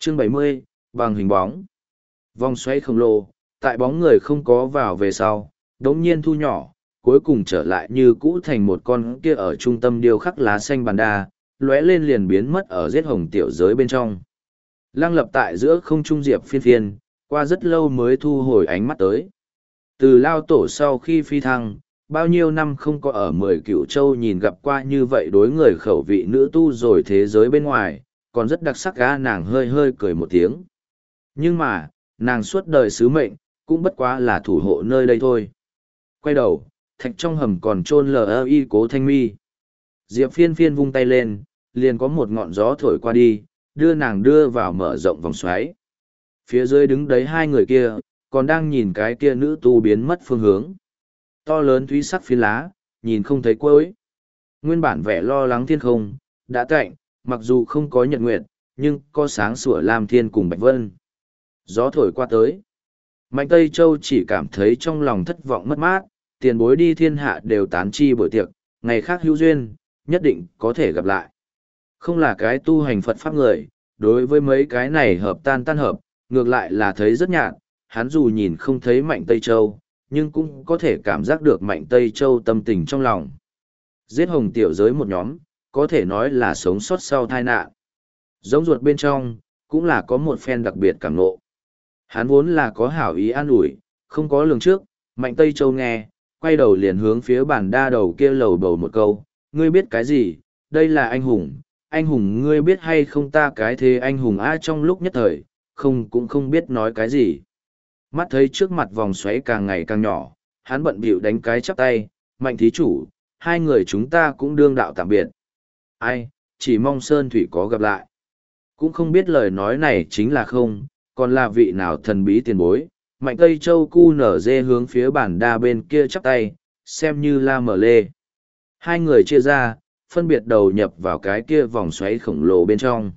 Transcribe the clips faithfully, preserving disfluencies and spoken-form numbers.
Chương bảy mươi, bằng hình bóng. Vòng xoay khổng lồ, tại bóng người không có vào về sau, đống nhiên thu nhỏ, cuối cùng trở lại như cũ thành một con kia ở trung tâm điêu khắc lá xanh bàn đa, lóe lên liền biến mất ở giết hồng tiểu giới bên trong. Lăng lập tại giữa không trung diệp phiên phiên, qua rất lâu mới thu hồi ánh mắt tới. Từ lao tổ sau khi phi thăng, bao nhiêu năm không có ở mười cựu châu nhìn gặp qua như vậy đối người khẩu vị nữ tu rồi thế giới bên ngoài, còn rất đặc sắc ga nàng hơi hơi cười một tiếng. Nhưng mà, nàng suốt đời sứ mệnh, cũng bất quá là thủ hộ nơi đây thôi. Quay đầu, thạch trong hầm còn chôn lờ y cố thanh mi. Diệp phiên phiên vung tay lên, liền có một ngọn gió thổi qua đi, đưa nàng đưa vào mở rộng vòng xoáy. Phía dưới đứng đấy hai người kia, còn đang nhìn cái kia nữ tu biến mất phương hướng. To lớn thúy sắc phiến lá, nhìn không thấy cuối. Nguyên bản vẻ lo lắng thiên không, đã tạnh, mặc dù không có nhật nguyệt, nhưng có sáng sủa lam thiên cùng bạch vân. Gió thổi qua tới. Mạnh Tây Châu chỉ cảm thấy trong lòng thất vọng mất mát, tiền bối đi thiên hạ đều tán chi buổi tiệc, ngày khác hữu duyên, nhất định có thể gặp lại. Không là cái tu hành Phật Pháp người, đối với mấy cái này hợp tan tan hợp, ngược lại là thấy rất nhạt, hắn dù nhìn không thấy Mạnh Tây Châu, nhưng cũng có thể cảm giác được Mạnh Tây Châu tâm tình trong lòng. Giết hồng tiểu giới một nhóm, có thể nói là sống sót sau tai nạn. Giống ruột bên trong, cũng là có một phen đặc biệt cảm ngộ. Hắn vốn là có hảo ý an ủi, không có lường trước, Mạnh Tây Châu nghe, quay đầu liền hướng phía bản đa đầu kia lầu bầu một câu, ngươi biết cái gì, đây là anh hùng, anh hùng ngươi biết hay không ta cái thế anh hùng ai trong lúc nhất thời, không cũng không biết nói cái gì. Mắt thấy trước mặt vòng xoáy càng ngày càng nhỏ, hắn bận bịu đánh cái chắp tay, Mạnh thí chủ, hai người chúng ta cũng đương đạo tạm biệt. Ai, chỉ mong Sơn Thủy có gặp lại. Cũng không biết lời nói này chính là không, còn là vị nào thần bí tiền bối. Mạnh Tây Châu cu nở dê hướng phía bản đa bên kia chắp tay, xem như la mở lê. Hai người chia ra, phân biệt đầu nhập vào cái kia vòng xoáy khổng lồ bên trong.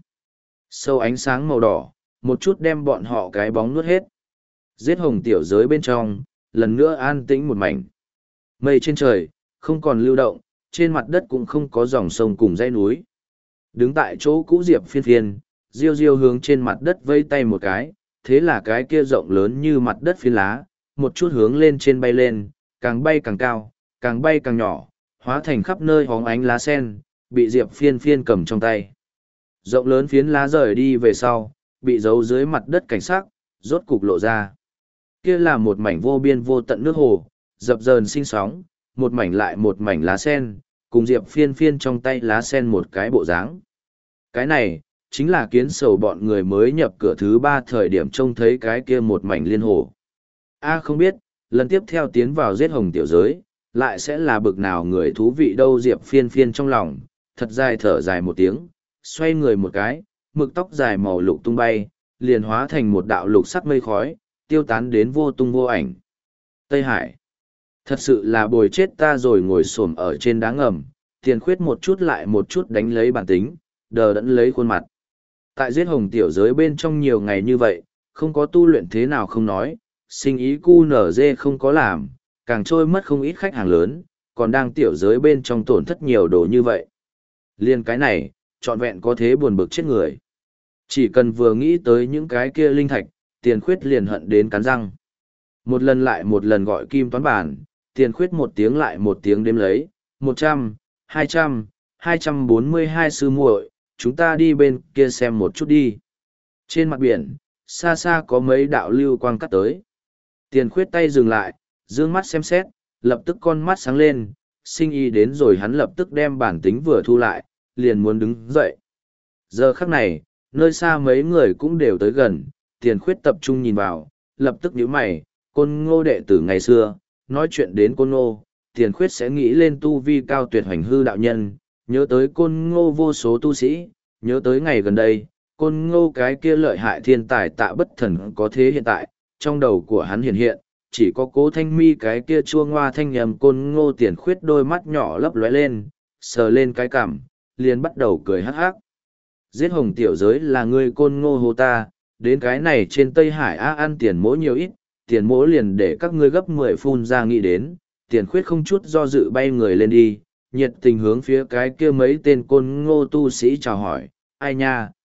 Sâu ánh sáng màu đỏ, một chút đem bọn họ cái bóng nuốt hết. Giết hồng tiểu giới bên trong, lần nữa an tĩnh một mảnh. Mây trên trời, không còn lưu động, trên mặt đất cũng không có dòng sông cùng dãy núi. Đứng tại chỗ cũ diệp phiên phiên, diêu diêu hướng trên mặt đất vây tay một cái, thế là cái kia rộng lớn như mặt đất phiến lá, một chút hướng lên trên bay lên, càng bay càng cao, càng bay càng nhỏ, hóa thành khắp nơi hóng ánh lá sen, bị diệp phiên phiên cầm trong tay. Rộng lớn phiến lá rời đi về sau, bị giấu dưới mặt đất cảnh sắc, rốt cục lộ ra. Kia là một mảnh vô biên vô tận nước hồ, dập dờn sinh sóng, một mảnh lại một mảnh lá sen, cùng diệp phiên phiên trong tay lá sen một cái bộ dáng. Cái này, chính là kiến sầu bọn người mới nhập cửa thứ ba thời điểm trông thấy cái kia một mảnh liên hồ. A không biết, lần tiếp theo tiến vào giết hồng tiểu giới, lại sẽ là bực nào người thú vị đâu diệp phiên phiên trong lòng, thật dài thở dài một tiếng, xoay người một cái, mực tóc dài màu lục tung bay, liền hóa thành một đạo lục sắc mây khói, tiêu tán đến vô tung vô ảnh. Tây Hải. Thật sự là bồi chết ta rồi ngồi xổm ở trên đá ngầm, tiền khuyết một chút lại một chút đánh lấy bản tính, đờ đẫn lấy khuôn mặt. Tại giết hồng tiểu giới bên trong nhiều ngày như vậy, không có tu luyện thế nào không nói, sinh ý cu nở dê không có làm, càng trôi mất không ít khách hàng lớn, còn đang tiểu giới bên trong tổn thất nhiều đồ như vậy. Liên cái này, trọn vẹn có thế buồn bực chết người. Chỉ cần vừa nghĩ tới những cái kia linh thạch, tiền khuyết liền hận đến cắn răng. Một lần lại một lần gọi kim toán bản, tiền khuyết một tiếng lại một tiếng đếm lấy, một trăm, hai trăm, hai trăm bốn mươi hai sư muội, chúng ta đi bên kia xem một chút đi. Trên mặt biển, xa xa có mấy đạo lưu quang cắt tới. Tiền khuyết tay dừng lại, dương mắt xem xét, lập tức con mắt sáng lên, sinh ý đến rồi hắn lập tức đem bản tính vừa thu lại, liền muốn đứng dậy. Giờ khắc này, nơi xa mấy người cũng đều tới gần, tiền khuyết tập trung nhìn vào, lập tức nhíu mày, côn ngô đệ tử ngày xưa, nói chuyện đến côn ngô, tiền khuyết sẽ nghĩ lên tu vi cao tuyệt hoành hư đạo nhân, nhớ tới côn ngô vô số tu sĩ, nhớ tới ngày gần đây, côn ngô cái kia lợi hại thiên tài tạ bất thần có thế hiện tại, trong đầu của hắn hiện hiện, chỉ có cố thanh mi cái kia chua ngoa thanh nhầm côn ngô tiền khuyết đôi mắt nhỏ lấp lóe lên, sờ lên cái cằm, liền bắt đầu cười hắc hắc. Giết hồng tiểu giới là ngươi côn ngô hồ ta, đến cái này trên Tây Hải á ăn tiền mỗi nhiều ít, tiền mỗi liền để các ngươi gấp mười phun ra nghĩ đến, tiền khuyết không chút do dự bay người lên đi, nhiệt tình hướng phía cái kia mấy tên côn ngô tu sĩ chào hỏi, ai nha,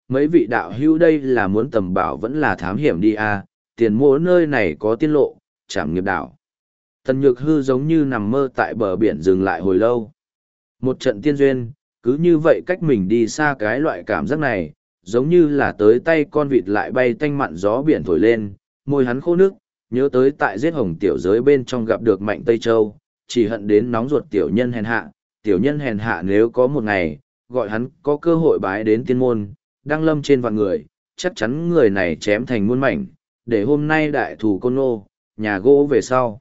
mấy vị đạo hữu đây là muốn tầm bảo vẫn là thám hiểm đi à, tiền mỗ nơi này có tiên lộ, trảm nghiệp đảo. Tần Nhược Hư giống như nằm mơ tại bờ biển dừng lại hồi lâu. Một trận tiên duyên, cứ như vậy cách mình đi xa cái loại cảm giác này, giống như là tới tay con vịt lại bay tanh mặn gió biển thổi lên, môi hắn khô nước, nhớ tới tại giết hồng tiểu giới bên trong gặp được Mạnh Tây Châu, chỉ hận đến nóng ruột tiểu nhân hèn hạ, tiểu nhân hèn hạ nếu có một ngày, gọi hắn có cơ hội bái đến tiên môn, đăng lâm trên vạn người, chắc chắn người này chém thành muôn mảnh, để hôm nay đại thủ côn nô, nhà gỗ về sau.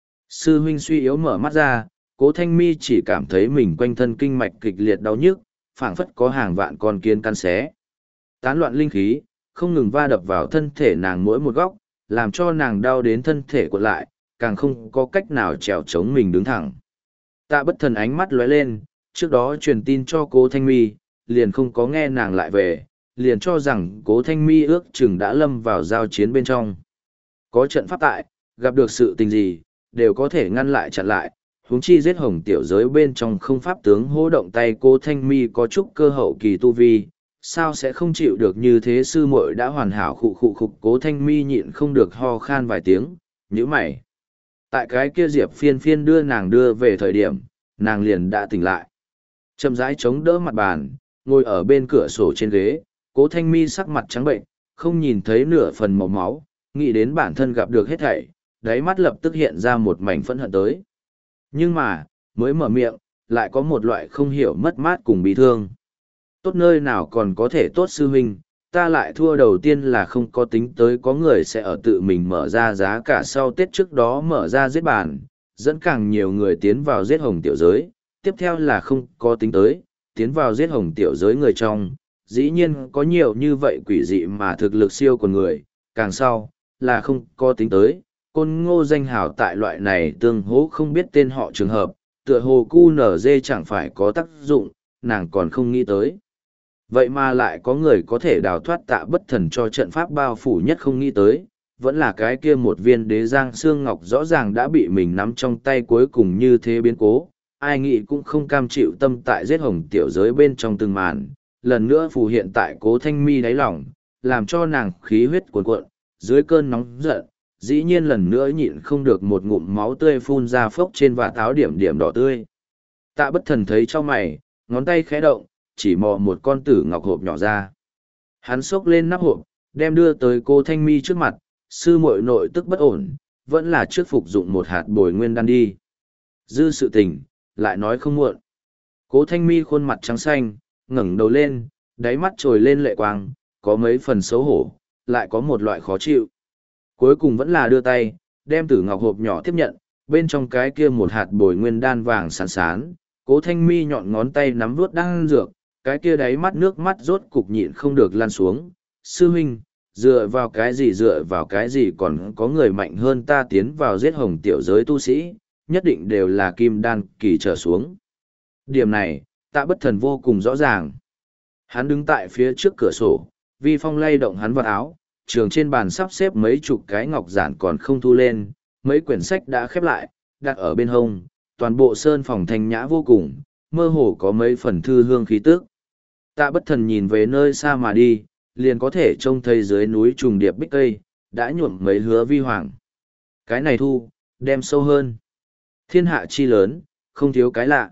Sư huynh suy yếu mở mắt ra, Cố Thanh Mi chỉ cảm thấy mình quanh thân kinh mạch kịch liệt đau nhức, phảng phất có hàng vạn con kiến căn xé. Tán loạn linh khí, không ngừng va đập vào thân thể nàng mỗi một góc, làm cho nàng đau đến thân thể cuộn lại, càng không có cách nào trèo chống mình đứng thẳng. Tạ Bất Thần ánh mắt lóe lên, trước đó truyền tin cho Cố Thanh Mi, liền không có nghe nàng lại về, liền cho rằng Cố Thanh Mi ước chừng đã lâm vào giao chiến bên trong. Có trận pháp tại, gặp được sự tình gì, đều có thể ngăn lại chặn lại, huống chi giết hồng tiểu giới bên trong không pháp tướng hô động tay Cố Thanh Mi có chút cơ hậu kỳ tu vi, sao sẽ không chịu được như thế. Sư muội đã hoàn hảo khụ khụ khục. Cố Thanh Mi nhịn không được ho khan vài tiếng, nhíu mày. Tại cái kia Diệp Phiên Phiên đưa nàng đưa về thời điểm, nàng liền đã tỉnh lại. Chậm rãi chống đỡ mặt bàn, ngồi ở bên cửa sổ trên ghế, Cố Thanh Mi sắc mặt trắng bệnh, không nhìn thấy nửa phần màu máu, nghĩ đến bản thân gặp được hết thảy, đáy mắt lập tức hiện ra một mảnh phẫn hận tới. Nhưng mà, mới mở miệng, lại có một loại không hiểu mất mát cùng bị thương. Tốt nơi nào còn có thể tốt sư huynh, ta lại thua đầu tiên là không có tính tới có người sẽ ở tự mình mở ra giá cả sau Tết trước đó mở ra giết bàn, dẫn càng nhiều người tiến vào giết hồng tiểu giới, tiếp theo là không có tính tới, tiến vào giết hồng tiểu giới người trong, dĩ nhiên có nhiều như vậy quỷ dị mà thực lực siêu của người, càng sau, là không có tính tới, côn ngô danh hào tại loại này tương hỗ không biết tên họ trường hợp, tựa hồ cu nở dê chẳng phải có tác dụng, nàng còn không nghĩ tới. Vậy mà lại có người có thể đào thoát Tạ Bất Thần cho trận pháp bao phủ nhất không nghĩ tới, vẫn là cái kia một viên đế giang xương ngọc rõ ràng đã bị mình nắm trong tay cuối cùng như thế biến cố, ai nghĩ cũng không cam chịu tâm tại giết hồng tiểu giới bên trong từng màn, lần nữa phù hiện tại Cố Thanh Mi đáy lòng, làm cho nàng khí huyết cuồn cuộn, dưới cơn nóng giận, dĩ nhiên lần nữa nhịn không được một ngụm máu tươi phun ra phốc trên vạt áo điểm điểm đỏ tươi. Tạ Bất Thần thấy cho mày, ngón tay khẽ động, chỉ mò một con tử ngọc hộp nhỏ ra. Hắn xốc lên nắp hộp, đem đưa tới Cố Thanh Mi trước mặt, sư muội nội tức bất ổn, vẫn là trước phục dụng một hạt bồi nguyên đan đi. Dư sự tình, lại nói không muộn. Cố Thanh Mi khuôn mặt trắng xanh, ngẩng đầu lên, đáy mắt trồi lên lệ quang, có mấy phần xấu hổ, lại có một loại khó chịu. Cuối cùng vẫn là đưa tay, đem tử ngọc hộp nhỏ tiếp nhận, bên trong cái kia một hạt bồi nguyên đan vàng sán sán, Cố Thanh Mi nhọn ngón tay nắm vuốt đan dược, cái kia đáy mắt nước mắt rốt cục nhịn không được lan xuống. Sư huynh, dựa vào cái gì dựa vào cái gì còn có người mạnh hơn ta tiến vào giết hồng tiểu giới tu sĩ, nhất định đều là kim đan kỳ trở xuống. Điểm này, Tạ Bất Thần vô cùng rõ ràng. Hắn đứng tại phía trước cửa sổ, vi phong lay động hắn vào áo, trường trên bàn sắp xếp mấy chục cái ngọc giản còn không thu lên, mấy quyển sách đã khép lại, đặt ở bên hông, toàn bộ sơn phòng thanh nhã vô cùng, mơ hồ có mấy phần thư hương khí tức. Tạ Bất Thần nhìn về nơi xa mà đi, liền có thể trông thấy dưới núi trùng điệp bích cây, đã nhuộm mấy hứa vi hoàng. Cái này thu, đem sâu hơn. Thiên hạ chi lớn, không thiếu cái lạ.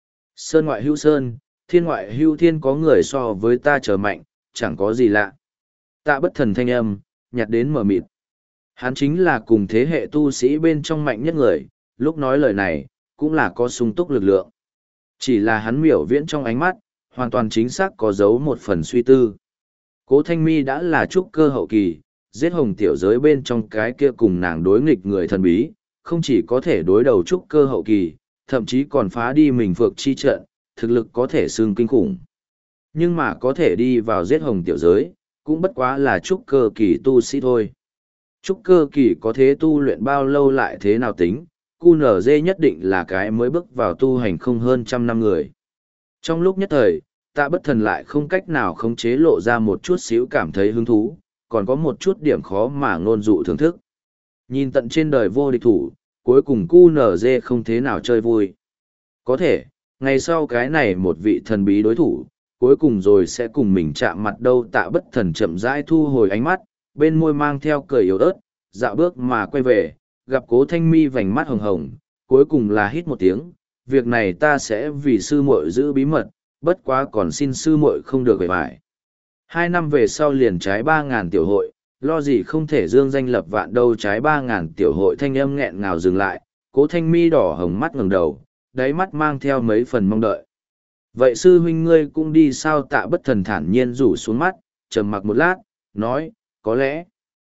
Sơn ngoại hữu sơn, thiên ngoại hữu thiên, có người so với ta trở mạnh, chẳng có gì lạ. Tạ Bất Thần thanh âm, nhạt đến mờ mịt. Hắn chính là cùng thế hệ tu sĩ bên trong mạnh nhất người, lúc nói lời này, cũng là có sung túc lực lượng. Chỉ là hắn miểu viễn trong ánh mắt, hoàn toàn chính xác có giấu một phần suy tư. Cố Thanh Mi đã là trúc cơ hậu kỳ, giết hồng tiểu giới bên trong cái kia cùng nàng đối nghịch người thần bí, không chỉ có thể đối đầu trúc cơ hậu kỳ, thậm chí còn phá đi mình phược chi trận, thực lực có thể xương kinh khủng. Nhưng mà có thể đi vào giết hồng tiểu giới, cũng bất quá là trúc cơ kỳ tu sĩ thôi. Trúc cơ kỳ có thế tu luyện bao lâu lại thế nào tính, cu nở dê nhất định là cái mới bước vào tu hành không hơn trăm năm người. Trong lúc nhất thời, Tạ Bất Thần lại không cách nào khống chế lộ ra một chút xíu cảm thấy hứng thú, còn có một chút điểm khó mà ngôn dụ thưởng thức. Nhìn tận trên đời vô địch thủ, cuối cùng cu nở dê không thế nào chơi vui. Có thể, ngày sau cái này một vị thần bí đối thủ, cuối cùng rồi sẽ cùng mình chạm mặt đâu. Tạ Bất Thần chậm rãi thu hồi ánh mắt, bên môi mang theo cười yếu ớt, dạo bước mà quay về, gặp Cố Thanh Mi vành mắt hồng hồng, cuối cùng là hít một tiếng, việc này ta sẽ vì sư muội giữ bí mật, bất quá còn xin sư muội không được về bại. Hai năm về sau liền trái ba ngàn tiểu hội, lo gì không thể dương danh lập vạn đâu. Trái ba ngàn tiểu hội, thanh âm nghẹn ngào dừng lại, Cố Thanh Mi đỏ hồng mắt ngẩng đầu, đáy mắt mang theo mấy phần mong đợi. Vậy sư huynh ngươi cũng đi sao? Tạ Bất Thần thản nhiên rủ xuống mắt, trầm mặc một lát, nói, có lẽ,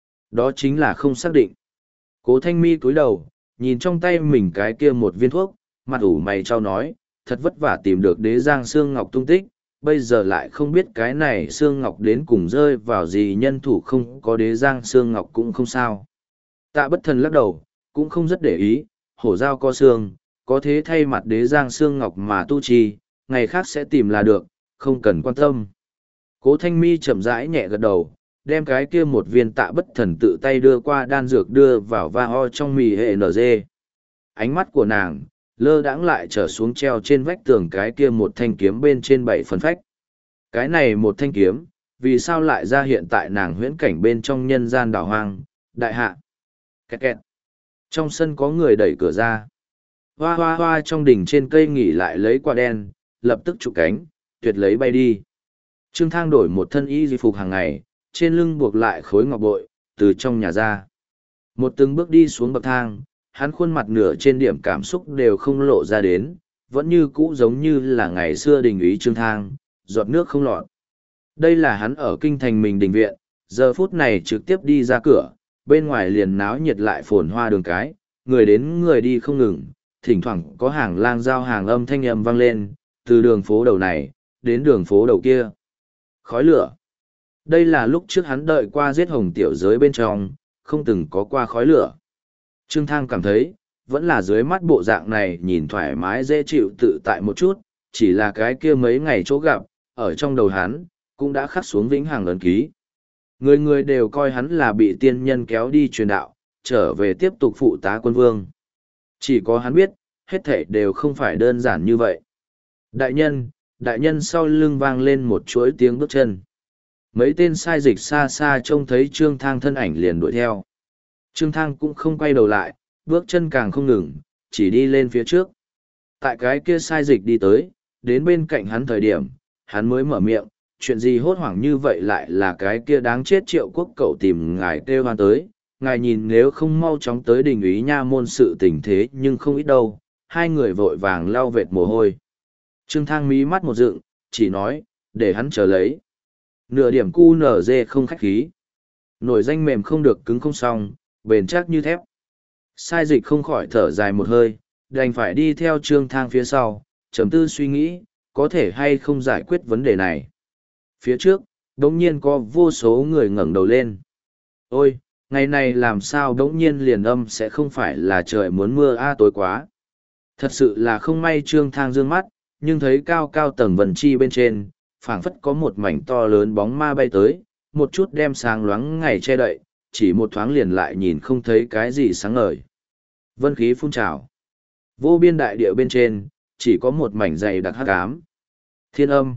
đó chính là không xác định. Cố Thanh Mi cúi đầu, nhìn trong tay mình cái kia một viên thuốc, mặt ủ mày trao nói, thật vất vả tìm được đế giang xương ngọc tung tích, bây giờ lại không biết cái này xương ngọc đến cùng rơi vào gì nhân thủ. Không có đế giang xương ngọc cũng không sao. Tạ Bất Thần lắc đầu, cũng không rất để ý, hổ dao có xương, có thế thay mặt đế giang xương ngọc mà tu trì, ngày khác sẽ tìm là được, không cần quan tâm. Cố Thanh Mi chậm rãi nhẹ gật đầu, đem cái kia một viên Tạ Bất Thần tự tay đưa qua đan dược đưa vào va ho trong mì hệ nở dê. Ánh mắt của nàng lơ đãng lại trở xuống treo trên vách tường cái kia một thanh kiếm bên trên bảy phần phách. Cái này một thanh kiếm, vì sao lại ra hiện tại nàng huyễn cảnh bên trong nhân gian đảo hoang, đại hạ. Kẹt kẹt. Trong sân có người đẩy cửa ra. Hoa hoa hoa trong đỉnh trên cây nghỉ lại lấy quả đen, lập tức trụ cánh, tuyệt lấy bay đi. Trương Thang đổi một thân y di phục hàng ngày, trên lưng buộc lại khối ngọc bội, từ trong nhà ra. Một từng bước đi xuống bậc thang, hắn khuôn mặt nửa trên điểm cảm xúc đều không lộ ra đến, vẫn như cũ giống như là ngày xưa đình ý Trương Thang, giọt nước không lọt. Đây là hắn ở kinh thành mình đình viện, giờ phút này trực tiếp đi ra cửa, bên ngoài liền náo nhiệt lại phồn hoa đường cái, người đến người đi không ngừng, thỉnh thoảng có hàng lang giao hàng âm thanh âm vang lên, từ đường phố đầu này, đến đường phố đầu kia. Khói lửa. Đây là lúc trước hắn đợi qua giết hồng tiểu giới bên trong, không từng có qua khói lửa. Trương Thang cảm thấy, vẫn là dưới mắt bộ dạng này nhìn thoải mái dễ chịu tự tại một chút, chỉ là cái kia mấy ngày chỗ gặp, ở trong đầu hắn, cũng đã khắc xuống vĩnh hằng ấn ký. Người người đều coi hắn là bị tiên nhân kéo đi truyền đạo, trở về tiếp tục phụ tá quân vương. Chỉ có hắn biết, hết thảy đều không phải đơn giản như vậy. Đại nhân, đại nhân sau lưng vang lên một chuỗi tiếng bước chân. Mấy tên sai dịch xa xa trông thấy Trương Thang thân ảnh liền đuổi theo. Trương Thang cũng không quay đầu lại, bước chân càng không ngừng, chỉ đi lên phía trước. Tại cái kia sai dịch đi tới, đến bên cạnh hắn thời điểm, hắn mới mở miệng, chuyện gì hốt hoảng như vậy lại là cái kia đáng chết Triệu Quốc cậu tìm ngài kêu hoan tới. Ngài nhìn nếu không mau chóng tới đình ý nha môn sự tình thế nhưng không ít đâu. Hai người vội vàng lau vệt mồ hôi. Trương Thang mí mắt một dựng, chỉ nói, để hắn chờ lấy. Nửa điểm cu nở dê không khách khí. Nổi danh mềm không được cứng không xong, bền chắc như thép. Sai dịch không khỏi thở dài một hơi, đành phải đi theo Trương Thang phía sau, trầm tư suy nghĩ, có thể hay không giải quyết vấn đề này. Phía trước, đống nhiên có vô số người ngẩng đầu lên. Ôi, ngày này làm sao đống nhiên liền âm sẽ không phải là trời muốn mưa a tối quá. Thật sự là không may. Trương Thang dương mắt, nhưng thấy cao cao tầng vần chi bên trên, phảng phất có một mảnh to lớn bóng ma bay tới, một chút đem sáng loáng ngày che đậy, chỉ một thoáng liền lại nhìn không thấy cái gì sáng ngời. Vân khí phun trào. Vô biên đại địa bên trên, chỉ có một mảnh dày đặc hắc ám. Thiên âm.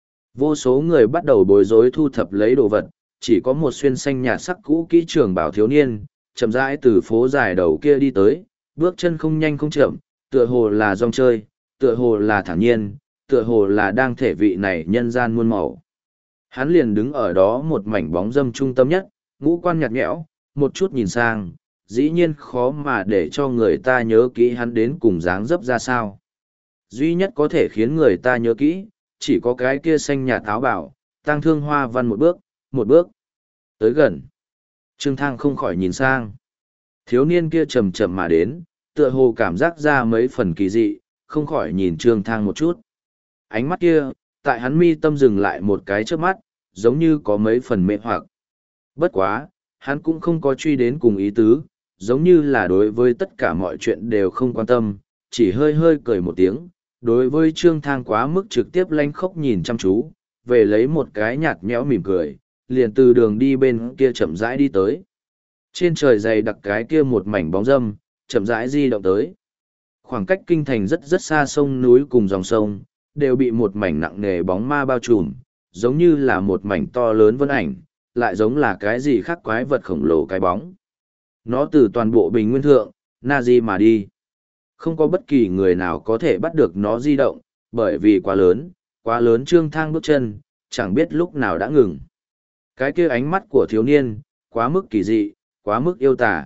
Vô số người bắt đầu bối rối thu thập lấy đồ vật, chỉ có một xuyên xanh nhạt sắc cũ kỹ trường bảo thiếu niên, chậm rãi từ phố dài đầu kia đi tới, bước chân không nhanh không chậm, tựa hồ là rong chơi, tựa hồ là thản nhiên, tựa hồ là đang thể vị này nhân gian muôn màu. Hắn liền đứng ở đó một mảnh bóng dâm trung tâm nhất, ngũ quan nhạt nhẽo, một chút nhìn sang, dĩ nhiên khó mà để cho người ta nhớ kỹ hắn đến cùng dáng dấp ra sao. Duy nhất có thể khiến người ta nhớ kỹ, chỉ có cái kia xanh nhạt áo bảo, tang thương hoa văn một bước, một bước, tới gần. Trương Thang không khỏi nhìn sang. Thiếu niên kia chậm chậm mà đến, tựa hồ cảm giác ra mấy phần kỳ dị, không khỏi nhìn Trương Thang một chút. Ánh mắt kia, tại hắn mi tâm dừng lại một cái trước mắt, giống như có mấy phần mê hoặc. Bất quá, hắn cũng không có truy đến cùng ý tứ, giống như là đối với tất cả mọi chuyện đều không quan tâm, chỉ hơi hơi cười một tiếng. Đối với Trương Thang quá mức trực tiếp lanh khóc nhìn chăm chú, về lấy một cái nhạt nhẽo mỉm cười, liền từ đường đi bên kia chậm rãi đi tới. Trên trời dày đặc cái kia một mảnh bóng râm, chậm rãi di động tới. Khoảng cách kinh thành rất rất xa sông núi cùng dòng sông, đều bị một mảnh nặng nề bóng ma bao trùm, giống như là một mảnh to lớn vân ảnh, lại giống là cái gì khác quái vật khổng lồ cái bóng. Nó từ toàn bộ bình nguyên thượng, na di mà đi. Không có bất kỳ người nào có thể bắt được nó di động, bởi vì quá lớn, quá lớn Trương Thang bước chân, chẳng biết lúc nào đã ngừng. Cái kia ánh mắt của thiếu niên, quá mức kỳ dị, quá mức yêu tà.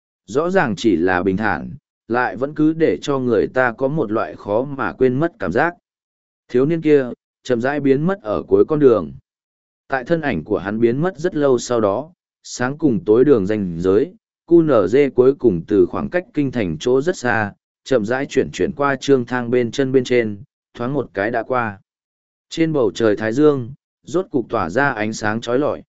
Rõ ràng chỉ là bình thản, lại vẫn cứ để cho người ta có một loại khó mà quên mất cảm giác. Thiếu niên kia, chậm rãi biến mất ở cuối con đường. Tại thân ảnh của hắn biến mất rất lâu sau đó, sáng cùng tối đường ranh giới, cu nở dê cuối cùng từ khoảng cách kinh thành chỗ rất xa, chậm rãi chuyển chuyển qua Trương Thang bên chân bên trên, thoáng một cái đã qua. Trên bầu trời thái dương, rốt cục tỏa ra ánh sáng chói lọi.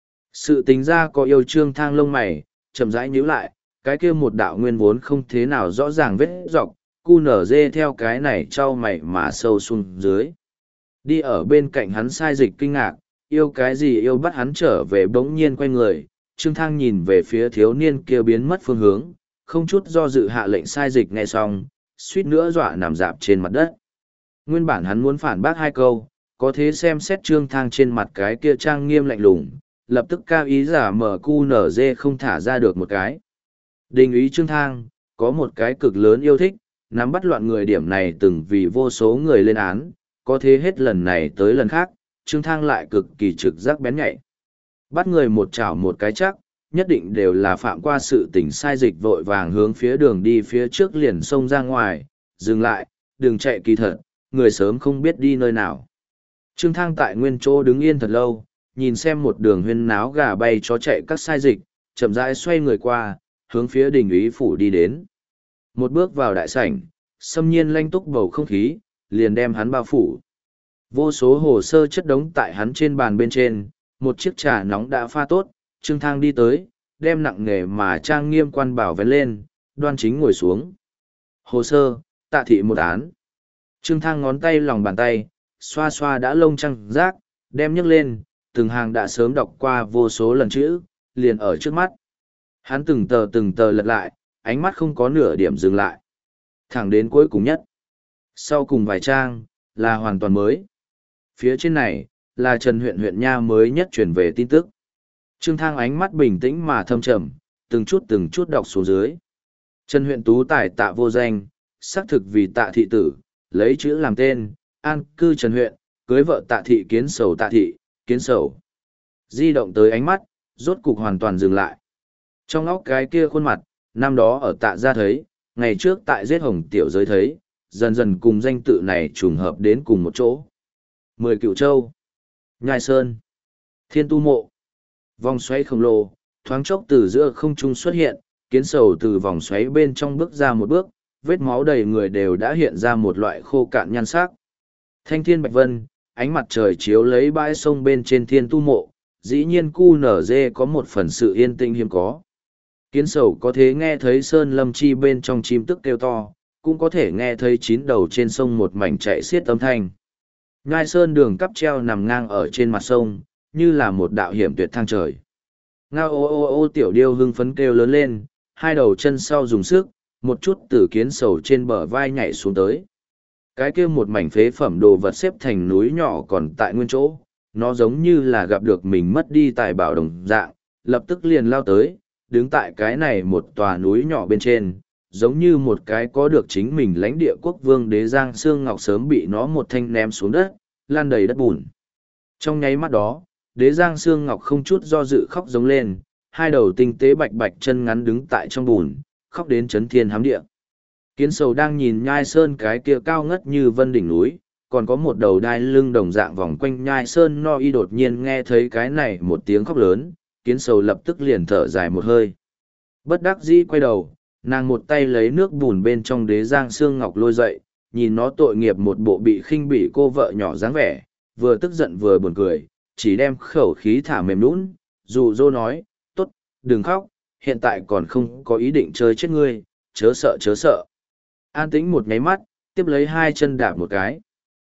Sự tính ra có yêu Trương Thang lông mày, chậm rãi nhíu lại, cái kia một đạo nguyên vốn không thế nào rõ ràng vết dọc, cu nở dê theo cái này trao mày mà sâu xuống dưới. Đi ở bên cạnh hắn sai dịch kinh ngạc, yêu cái gì yêu bắt hắn trở về bỗng nhiên quay người, Trương Thang nhìn về phía thiếu niên kia biến mất phương hướng, không chút do dự hạ lệnh sai dịch nghe xong, suýt nữa dọa nằm dạp trên mặt đất. Nguyên bản hắn muốn phản bác hai câu, có thế xem xét Trương Thang trên mặt cái kia trang nghiêm lạnh lùng, lập tức cao ý giả mở cu nở dê không thả ra được một cái. Đình ý Trương Thang, có một cái cực lớn yêu thích, nắm bắt loạn người điểm này từng vì vô số người lên án, có thế hết lần này tới lần khác, Trương Thang lại cực kỳ trực giác bén nhạy. Bắt người một chảo một cái chắc, nhất định đều là phạm qua sự tình sai dịch vội vàng hướng phía đường đi phía trước liền xông ra ngoài, dừng lại, đừng chạy kỳ thật, người sớm không biết đi nơi nào. Trương Thang tại nguyên chỗ đứng yên thật lâu, nhìn xem một đường huyên náo gà bay chó chạy các sai dịch, chậm rãi xoay người qua, hướng phía đình úy phủ đi đến. Một bước vào đại sảnh, xâm nhiên lanh túc bầu không khí, liền đem hắn bao phủ. Vô số hồ sơ chất đống tại hắn trên bàn bên trên, một chiếc trà nóng đã pha tốt, Trương Thang đi tới, đem nặng nghề mà trang nghiêm quan bảo vén lên, đoan chính ngồi xuống. Hồ sơ, tạ thị một án. Trương Thang ngón tay lòng bàn tay, xoa xoa đã lông trăng rác, đem nhấc lên, từng hàng đã sớm đọc qua vô số lần chữ, liền ở trước mắt. Hắn từng tờ từng tờ lật lại, ánh mắt không có nửa điểm dừng lại. Thẳng đến cuối cùng nhất. Sau cùng vài trang, là hoàn toàn mới. Phía trên này, là Trần huyện huyện nha mới nhất truyền về tin tức. Trương Thang ánh mắt bình tĩnh mà thâm trầm, từng chút từng chút đọc xuống dưới. Trần huyện tú tài tạ vô danh, xác thực vì tạ thị tử, lấy chữ làm tên, an cư Trần huyện, cưới vợ tạ thị kiến sầu tạ thị, kiến sầu. Di động tới ánh mắt, rốt cục hoàn toàn dừng lại. Trong óc cái kia khuôn mặt, năm đó ở tạ gia thấy, ngày trước tại giết hồng tiểu giới thấy, dần dần cùng danh tự này trùng hợp đến cùng một chỗ. Mười Cựu Châu, Nhai Sơn, Thiên Tu Mộ, vòng xoáy khổng lồ, thoáng chốc từ giữa không trung xuất hiện, kiến sầu từ vòng xoáy bên trong bước ra một bước, vết máu đầy người đều đã hiện ra một loại khô cạn nhan sắc. Thanh thiên bạch vân, ánh mặt trời chiếu lấy bãi sông bên trên Thiên Tu Mộ, dĩ nhiên cu nở dê có một phần sự yên tĩnh hiếm có. Kiến sầu có thể nghe thấy sơn lâm chi bên trong chim tức kêu to, cũng có thể nghe thấy chín đầu trên sông một mảnh chạy xiết âm thanh. Nhai sơn đường cắp treo nằm ngang ở trên mặt sông, như là một đạo hiểm tuyệt thang trời. Ngao ô ô ô tiểu điêu hưng phấn kêu lớn lên, hai đầu chân sau dùng sức, một chút từ kiến sầu trên bờ vai nhảy xuống tới. Cái kia một mảnh phế phẩm đồ vật xếp thành núi nhỏ còn tại nguyên chỗ, nó giống như là gặp được mình mất đi tài bảo đồng dạng, lập tức liền lao tới, đứng tại cái này một tòa núi nhỏ bên trên, giống như một cái có được chính mình lãnh địa quốc vương đế Giang Sương Ngọc sớm bị nó một thanh ném xuống đất, lan đầy đất bùn. Trong nháy mắt đó, đế Giang Sương Ngọc không chút do dự khóc giống lên, hai đầu tinh tế bạch bạch chân ngắn đứng tại trong bùn, khóc đến chấn thiên hám địa. Kiến sầu đang nhìn Nhai Sơn cái kia cao ngất như vân đỉnh núi, còn có một đầu đai lưng đồng dạng vòng quanh Nhai Sơn no y đột nhiên nghe thấy cái này một tiếng khóc lớn, kiến sầu lập tức liền thở dài một hơi. Bất đắc dĩ quay đầu, nàng một tay lấy nước bùn bên trong đế Giang Sương Ngọc lôi dậy, nhìn nó tội nghiệp một bộ bị khinh bỉ cô vợ nhỏ dáng vẻ, vừa tức giận vừa buồn cười, chỉ đem khẩu khí thả mềm nũng, dụ dỗ nói, tốt, đừng khóc, hiện tại còn không có ý định chơi chết ngươi, chớ sợ chớ sợ. An tĩnh một nháy mắt, tiếp lấy hai chân đạp một cái.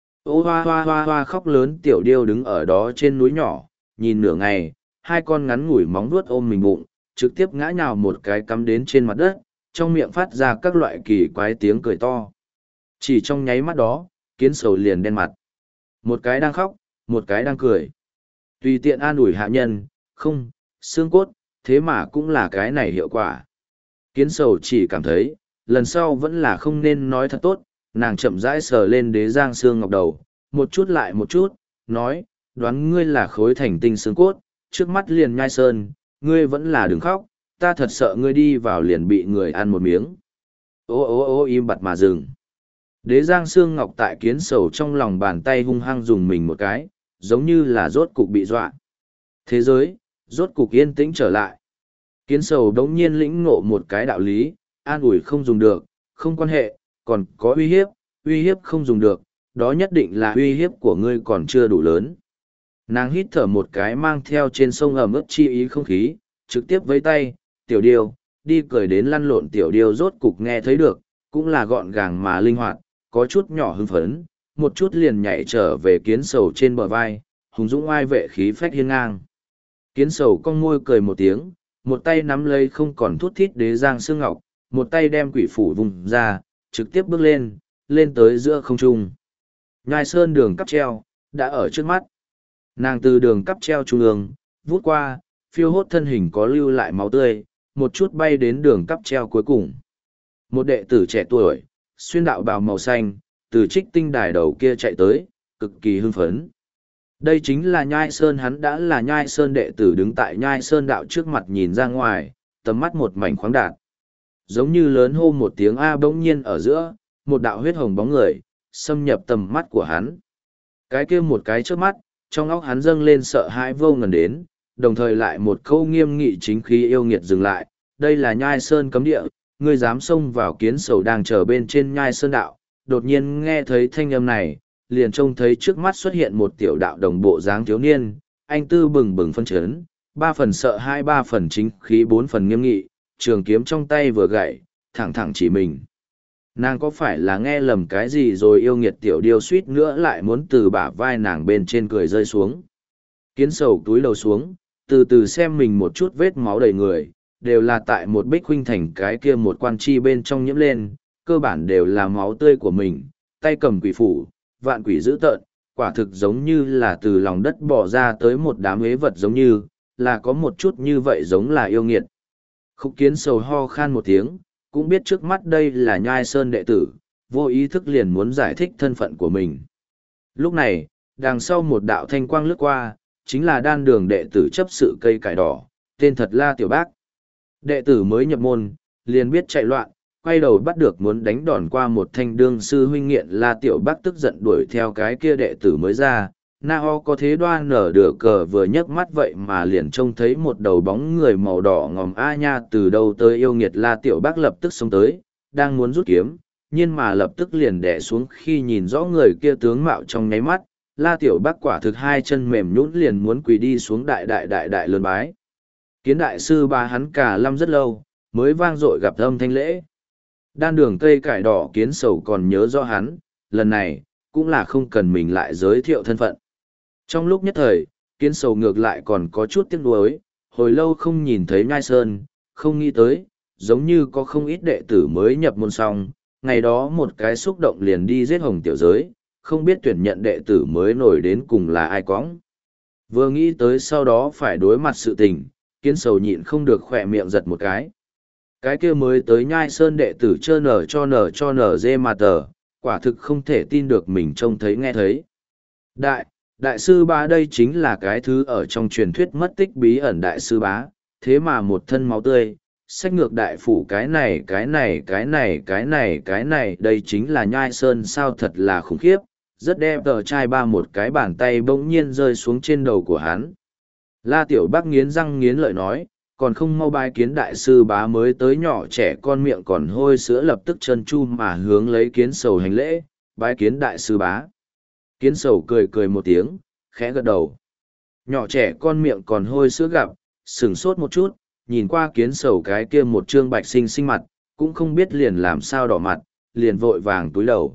Ô hoa hoa hoa hoa khóc lớn tiểu điêu đứng ở đó trên núi nhỏ, nhìn nửa ngày, hai con ngắn ngủi móng vuốt ôm mình bụng, trực tiếp ngã nhào một cái cắm đến trên mặt đất, trong miệng phát ra các loại kỳ quái tiếng cười to. Chỉ trong nháy mắt đó, kiến sầu liền đen mặt. Một cái đang khóc, một cái đang cười. Tùy tiện an ủi hạ nhân, không, xương cốt, thế mà cũng là cái này hiệu quả. Kiến sầu chỉ cảm thấy, lần sau vẫn là không nên nói thật tốt, nàng chậm rãi sờ lên đế giang xương ngọc đầu, một chút lại một chút, nói, đoán ngươi là khối thành tinh xương cốt, trước mắt liền nhai sơn, ngươi vẫn là đừng khóc, ta thật sợ ngươi đi vào liền bị người ăn một miếng. Ô ô ô im bặt mà dừng. Đế giang xương ngọc tại kiến sầu trong lòng bàn tay hung hăng dùng mình một cái, giống như là rốt cục bị dọa. Thế giới, rốt cục yên tĩnh trở lại. Kiến sầu đống nhiên lĩnh ngộ một cái đạo lý, an ủi không dùng được, không quan hệ, còn có uy hiếp, uy hiếp không dùng được, đó nhất định là uy hiếp của ngươi còn chưa đủ lớn. Nàng hít thở một cái mang theo trên sông ẩm ướt chi ý không khí, trực tiếp với tay, tiểu điêu, đi cười đến lăn lộn tiểu điêu rốt cục nghe thấy được, cũng là gọn gàng mà linh hoạt, có chút nhỏ hưng phấn, một chút liền nhảy trở về kiến sầu trên bờ vai, hùng dũng oai vệ khí phách hiên ngang. Kiến sầu cong môi cười một tiếng, một tay nắm lấy không còn thút thít đế giang xương ngọc, một tay đem quỷ phủ vùng ra, trực tiếp bước lên, lên tới giữa không trung. Nhai sơn đường cắp treo, đã ở trước mắt. Nàng từ đường cắp treo trung ương, vút qua, phiêu hốt thân hình có lưu lại máu tươi, một chút bay đến đường cắp treo cuối cùng. Một đệ tử trẻ tuổi, xuyên đạo bào màu xanh, từ trích tinh đài đầu kia chạy tới, cực kỳ hưng phấn. Đây chính là Nhai Sơn, hắn đã là Nhai Sơn đệ tử đứng tại Nhai Sơn đạo trước mặt nhìn ra ngoài, tầm mắt một mảnh khoáng đạt. Giống như lớn hô một tiếng A bỗng nhiên ở giữa, một đạo huyết hồng bóng người, xâm nhập tầm mắt của hắn. Cái kia một cái trước mắt, trong óc hắn dâng lên sợ hãi vô ngần đến, đồng thời lại một câu nghiêm nghị chính khí yêu nghiệt dừng lại. Đây là Nhai Sơn cấm địa, ngươi dám xông vào kiến sầu đang chờ bên trên Nhai Sơn đạo. Đột nhiên nghe thấy thanh âm này, liền trông thấy trước mắt xuất hiện một tiểu đạo đồng bộ dáng thiếu niên, anh tư bừng bừng phân chấn, ba phần sợ hai ba phần chính khí bốn phần nghiêm nghị, trường kiếm trong tay vừa gậy, thẳng thẳng chỉ mình. Nàng có phải là nghe lầm cái gì rồi yêu nghiệt tiểu điêu suýt nữa lại muốn từ bả vai nàng bên trên cười rơi xuống. Kiến sầu túi đầu xuống, từ từ xem mình một chút vết máu đầy người, đều là tại một bích huynh thành cái kia một quan chi bên trong nhiễm lên, cơ bản đều là máu tươi của mình, tay cầm quỷ phủ, vạn quỷ dữ tợn, quả thực giống như là từ lòng đất bỏ ra tới một đám ế vật giống như, là có một chút như vậy giống là yêu nghiệt. Khúc kiến sầu ho khan một tiếng, cũng biết trước mắt đây là Nhai Sơn đệ tử, vô ý thức liền muốn giải thích thân phận của mình. Lúc này, đằng sau một đạo thanh quang lướt qua, chính là đan đường đệ tử chấp sự cây cải đỏ, tên thật La Tiểu Bác. Đệ tử mới nhập môn, liền biết chạy loạn, quay đầu bắt được muốn đánh đòn qua một thanh đương sư huynh nghiện La Tiểu Bác tức giận đuổi theo cái kia đệ tử mới ra. Na ho có thế đoan nở đửa cờ vừa nhấc mắt vậy mà liền trông thấy một đầu bóng người màu đỏ ngòm a nha từ đâu tới yêu nghiệt La Tiểu Bác lập tức xông tới, đang muốn rút kiếm, nhưng mà lập tức liền đè xuống khi nhìn rõ người kia tướng mạo trong nháy mắt, La Tiểu Bác quả thực hai chân mềm nhũn liền muốn quỳ đi xuống đại đại đại đại lớn bái. Kiến đại sư ba hắn cả lâm rất lâu, mới vang dội gặp âm thanh lễ. Đan đường cây cải đỏ kiến sầu còn nhớ rõ hắn, lần này, cũng là không cần mình lại giới thiệu thân phận. Trong lúc nhất thời, kiến sầu ngược lại còn có chút tiếc nuối, hồi lâu không nhìn thấy Nhai Sơn, không nghĩ tới, giống như có không ít đệ tử mới nhập môn xong, ngày đó một cái xúc động liền đi giết hồng tiểu giới, không biết tuyển nhận đệ tử mới nổi đến cùng là ai cóng. Vừa nghĩ tới sau đó phải đối mặt sự tình, kiến sầu nhịn không được khỏe miệng giật một cái. Cái kia mới tới Nhai Sơn đệ tử chơ nở cho nở cho nở dê mà tờ, quả thực không thể tin được mình trông thấy nghe thấy. Đại, đại sư bá đây chính là cái thứ ở trong truyền thuyết mất tích bí ẩn đại sư bá, thế mà một thân máu tươi, sách ngược đại phủ cái này cái này cái này cái này cái này đây chính là Nhai Sơn sao thật là khủng khiếp, rất đẹp tờ trai ba một cái bàn tay bỗng nhiên rơi xuống trên đầu của hắn. La Tiểu Bác nghiến răng nghiến lợi nói, còn không mau bái kiến đại sư bá mới tới nhỏ trẻ con miệng còn hôi sữa lập tức chân chu mà hướng lấy kiến sầu hành lễ, bái kiến đại sư bá. Kiến sầu cười cười một tiếng, khẽ gật đầu. Nhỏ trẻ con miệng còn hôi sữa gặp, sửng sốt một chút, nhìn qua kiến sầu cái kia một trương bạch xinh xinh mặt, cũng không biết liền làm sao đỏ mặt, liền vội vàng túi đầu.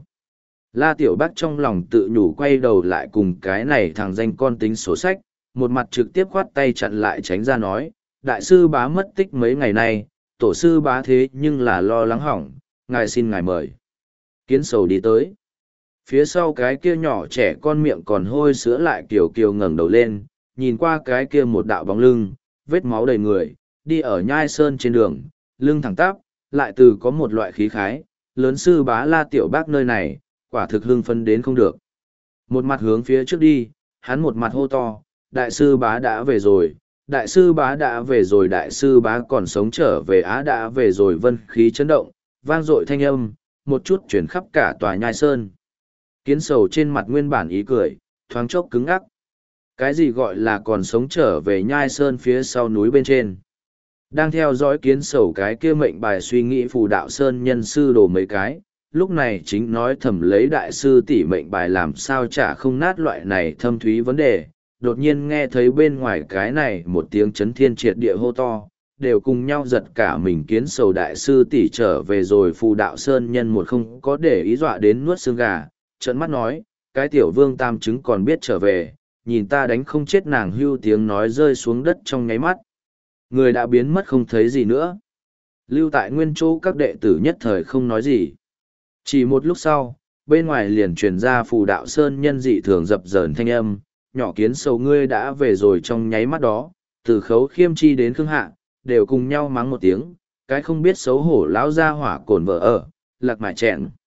La Tiểu Bác trong lòng tự nhủ quay đầu lại cùng cái này thằng danh con tính sổ sách, một mặt trực tiếp khoát tay chặn lại tránh ra nói, đại sư bá mất tích mấy ngày nay, tổ sư bá thế nhưng là lo lắng hỏng, ngài xin ngài mời. Kiến sầu đi tới. Phía sau cái kia nhỏ trẻ con miệng còn hôi sữa lại kiều kiều ngẩng đầu lên, nhìn qua cái kia một đạo bóng lưng, vết máu đầy người, đi ở nhai sơn trên đường, lưng thẳng tắp, lại từ có một loại khí khái, lớn sư bá La tiểu bác nơi này, quả thực hưng phấn đến không được. Một mặt hướng phía trước đi, hắn một mặt hô to, đại sư bá đã về rồi, đại sư bá đã về rồi, đại sư bá còn sống trở về, á đã về rồi, vân khí chấn động, vang dội thanh âm, một chút chuyển khắp cả tòa nhai sơn. Kiến sầu trên mặt nguyên bản ý cười, thoáng chốc cứng ngắc. Cái gì gọi là còn sống trở về nhai sơn phía sau núi bên trên. Đang theo dõi kiến sầu cái kia mệnh bài suy nghĩ phù đạo sơn nhân sư đồ mấy cái, lúc này chính nói thầm lấy đại sư tỷ mệnh bài làm sao chả không nát loại này thâm thúy vấn đề, đột nhiên nghe thấy bên ngoài cái này một tiếng chấn thiên triệt địa hô to, đều cùng nhau giật cả mình. Kiến sầu đại sư tỷ trở về rồi, phù đạo sơn nhân một không có để ý dọa đến nuốt xương gà, trợn mắt nói, cái tiểu vương tam chứng còn biết trở về, nhìn ta đánh không chết nàng. Hưu tiếng nói rơi xuống đất trong nháy mắt. Người đã biến mất không thấy gì nữa. Lưu tại nguyên chỗ các đệ tử nhất thời không nói gì. Chỉ một lúc sau, bên ngoài liền truyền ra phù đạo sơn nhân dị thường dập dờn thanh âm, nhỏ kiến sầu ngươi đã về rồi. Trong nháy mắt đó, từ Khấu Khiêm Chi đến Khương Hạ, đều cùng nhau mắng một tiếng, cái không biết xấu hổ lão gia hỏa cồn vợ ở, lạc mại chẹn.